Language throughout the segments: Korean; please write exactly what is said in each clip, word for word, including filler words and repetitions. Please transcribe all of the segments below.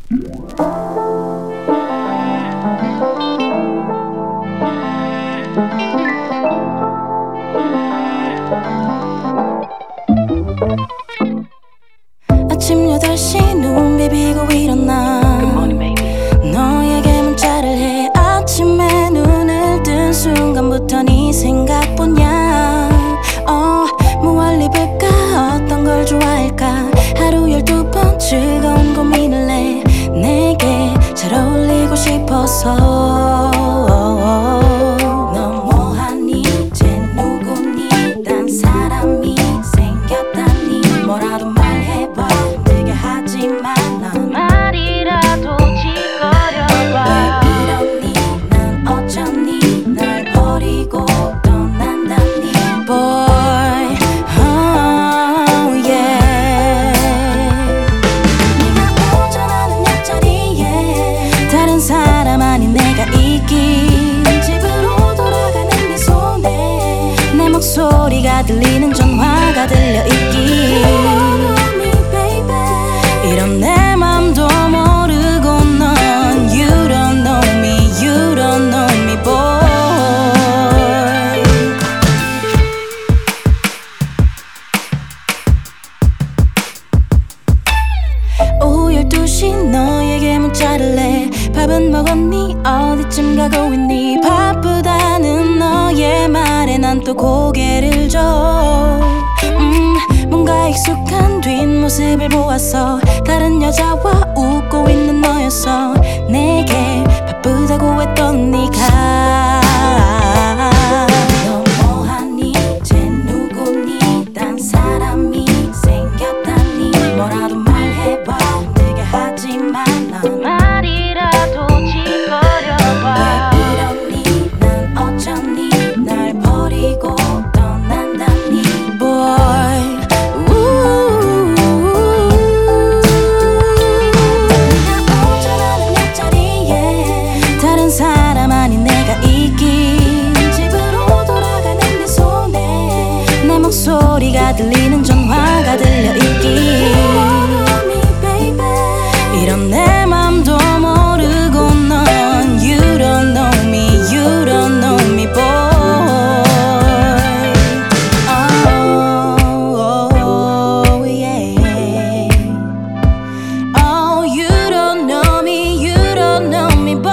아침 여덟 시 눈 비비고 일어나 너에게 문자를 해. 아침에 눈을 뜬 순간부터 네 생각뿐이야. 어, 무얼 입을까 어떤 걸 좋아할까 하루 열두 번 즐거운 고민을 해. 내게 잘 어울리고 싶어서. 너 뭐하니 쟤 누구니 딴 사람이 생겼다니 뭐라도 말해봐. 되게 하지만 난 말이라도 짓거려봐. 왜 이러니 난 어쩌니 날 버리고 떠난다니 boy oh yeah. 네가 운전하는 옆자리에 다른 사람 아닌 내가 있긴. 집으로 돌아가는 네 손에 내 목소리가 들리는 전화가 들려 있긴. 이런 내 맘도 모르고 넌 You don't know me, you don't know me boy. 오후 열두 시 너에게 문자를 해. 밥은 먹었니 어디쯤 가고 있니. 바쁘다는 너의 말에 난 또 고개를 줘. 음, 뭔가 익숙한 뒷모습을 보았어. 다른 여자와 웃고 있는 너였어. 내게 바쁘다고 했던 네가. 너 뭐하니 쟤 누구니 딴 사람이 생겼다니 뭐라도 말해봐. 되게 하지만 난 말이라도 짓거려봐. 왜 이러니 난 어쩌니 날 버리고 떠난다니 boy ooh. 네가 운전하는 옆자리에 다른 사람 아닌 내가 있긴. 집으로 돌아가는 네 손에 내 목소리가 들리는 전화가 들려 있긴. 이런 내 맘도 모르고 넌 You don't know me, you don't know me boy. Oh, oh yeah. Oh, you don't know me, you don't know me boy.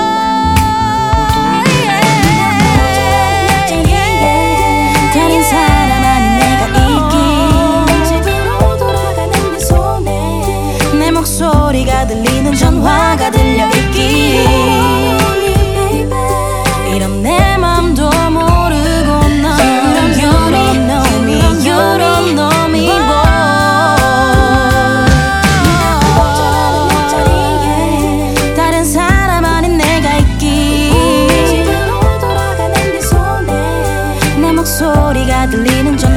Yeah. 다른 사람 아닌 내가 있긴. 집으로 돌아가는 네 손에 내 목소리가 들리는 전화가 들려 있긴. 이런 내 맘도 모르고 넌 You don't know me, you don't know me boy. 다른 사람 아닌 내가 있긴. 집으로 돌아가는 네 손에 내 목소리가 들리는 전화